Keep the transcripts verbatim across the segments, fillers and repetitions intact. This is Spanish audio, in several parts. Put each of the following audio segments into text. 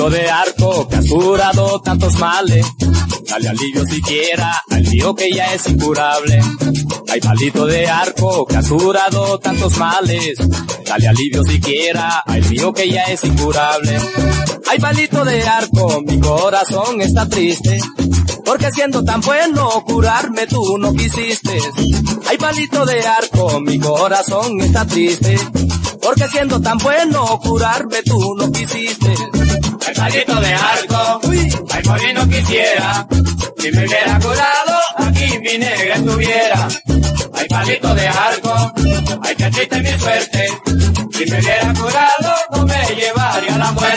palito de arco que has curado tantos males, dale alivio siquiera al mío que ya es incurable. Ay, palito de arco que has curado tantos males, dale alivio siquiera al mío que ya es incurable. Ay, palito de arco, mi corazón está triste, porque siendo tan bueno curarme tú no quisiste. Ay, palito de arco, mi corazón está triste, porque siendo tan bueno curarme tú no quisiste. Ay, palito de arco, ay, por mí no quisiera, si me hubiera curado, aquí mi negra estuviera. Ay, palito de arco, ay, que triste mi suerte, si me hubiera curado, no me llevaría a la muerte.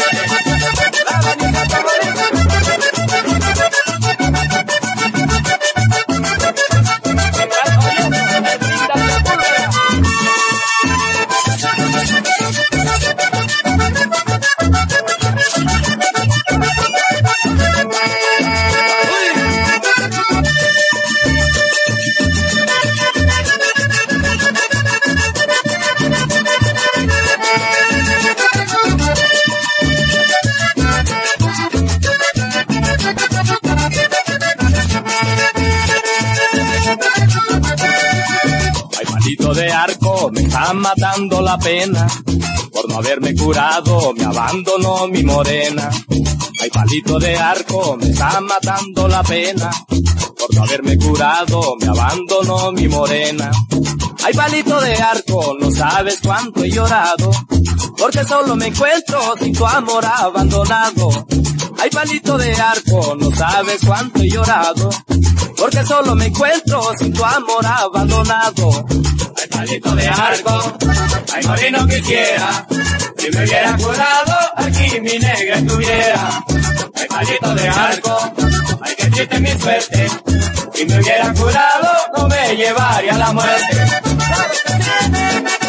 Palito de arco, me está matando la pena, por no haberme curado me abandonó mi morena. Ay, palito de arco, me está matando la pena, por no haberme curado me abandonó mi morena. Ay, palito de arco, no sabes cuánto he llorado, porque solo me encuentro sin tu amor abandonado. Ay, palito de arco, no sabes cuánto he llorado, porque solo me encuentro sin tu amor abandonado. Ay, palito de arco, ay, morir no quisiera, si me hubiera curado, aquí mi negra estuviera. Ay, palito de arco, ay, que triste mi suerte, si me hubiera curado, no me llevaría a la muerte.